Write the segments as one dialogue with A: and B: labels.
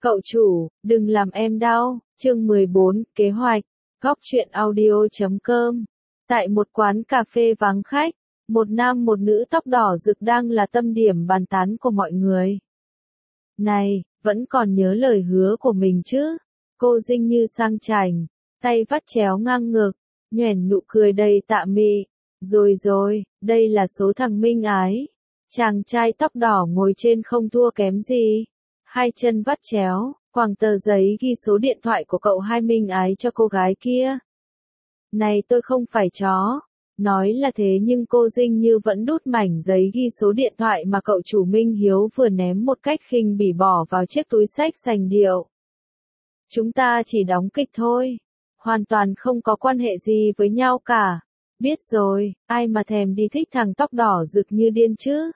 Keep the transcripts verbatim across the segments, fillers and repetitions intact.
A: Cậu chủ, đừng làm em đau. Chương mười bốn, kế hoạch. Góc truyện audio chấm com. Tại một quán cà phê vắng khách, một nam một nữ tóc đỏ rực đang là tâm điểm bàn tán của mọi người. Này, vẫn còn nhớ lời hứa của mình chứ? Cô Dinh Như sang chảnh, tay vắt chéo ngang ngực, nhoẻn nụ cười đầy tạ mị. Rồi rồi, đây là số thằng Minh Ái. Chàng trai tóc đỏ ngồi trên không thua kém gì. Hai chân vắt chéo, quàng tờ giấy ghi số điện thoại của cậu hai Minh Ái cho cô gái kia. Này tôi không phải chó. Nói là thế nhưng cô Dinh Như vẫn đút mảnh giấy ghi số điện thoại mà cậu chủ Minh Hiếu vừa ném một cách khinh bỉ bỏ vào chiếc túi xách sành điệu. Chúng ta chỉ đóng kịch thôi. Hoàn toàn không có quan hệ gì với nhau cả. Biết rồi, ai mà thèm đi thích thằng tóc đỏ rực như điên chứ.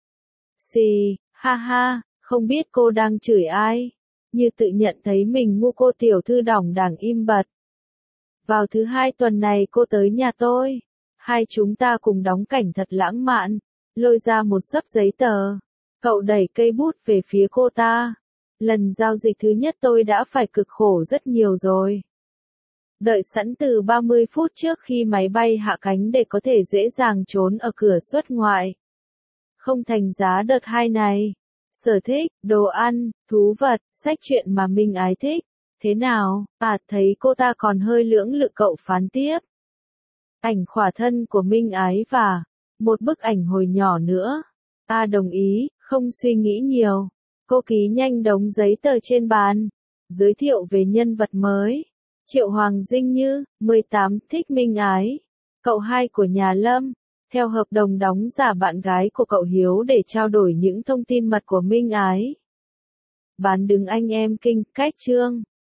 A: Xì, ha ha, không biết cô đang chửi ai. Như tự nhận thấy mình ngu cô tiểu thư đỏng đảng im bặt. Vào thứ hai tuần này cô tới nhà tôi. Hai chúng ta cùng đóng cảnh thật lãng mạn. Lôi ra một xấp giấy tờ. Cậu đẩy cây bút về phía cô ta. Lần giao dịch thứ nhất tôi đã phải cực khổ rất nhiều rồi. Đợi sẵn từ ba mươi phút trước khi máy bay hạ cánh để có thể dễ dàng trốn ở cửa xuất ngoại. Không thành giá đợt hai này. Sở thích, đồ ăn, thú vật, sách truyện mà Minh Ái thích. Thế nào, à thấy cô ta còn hơi lưỡng lự cậu phán tiếp. Ảnh khỏa thân của Minh Ái và một bức ảnh hồi nhỏ nữa. Ta đồng ý, không suy nghĩ nhiều. Cô ký nhanh đống giấy tờ trên bàn. Giới thiệu về nhân vật mới. Triệu Hoàng Dinh Như, mười tám, thích Minh Ái. Cậu hai của nhà Lâm. Theo hợp đồng đóng giả bạn gái của cậu Hiếu để trao đổi những thông tin mật của Minh Ái. Bán đứng anh em kinh, cách chương.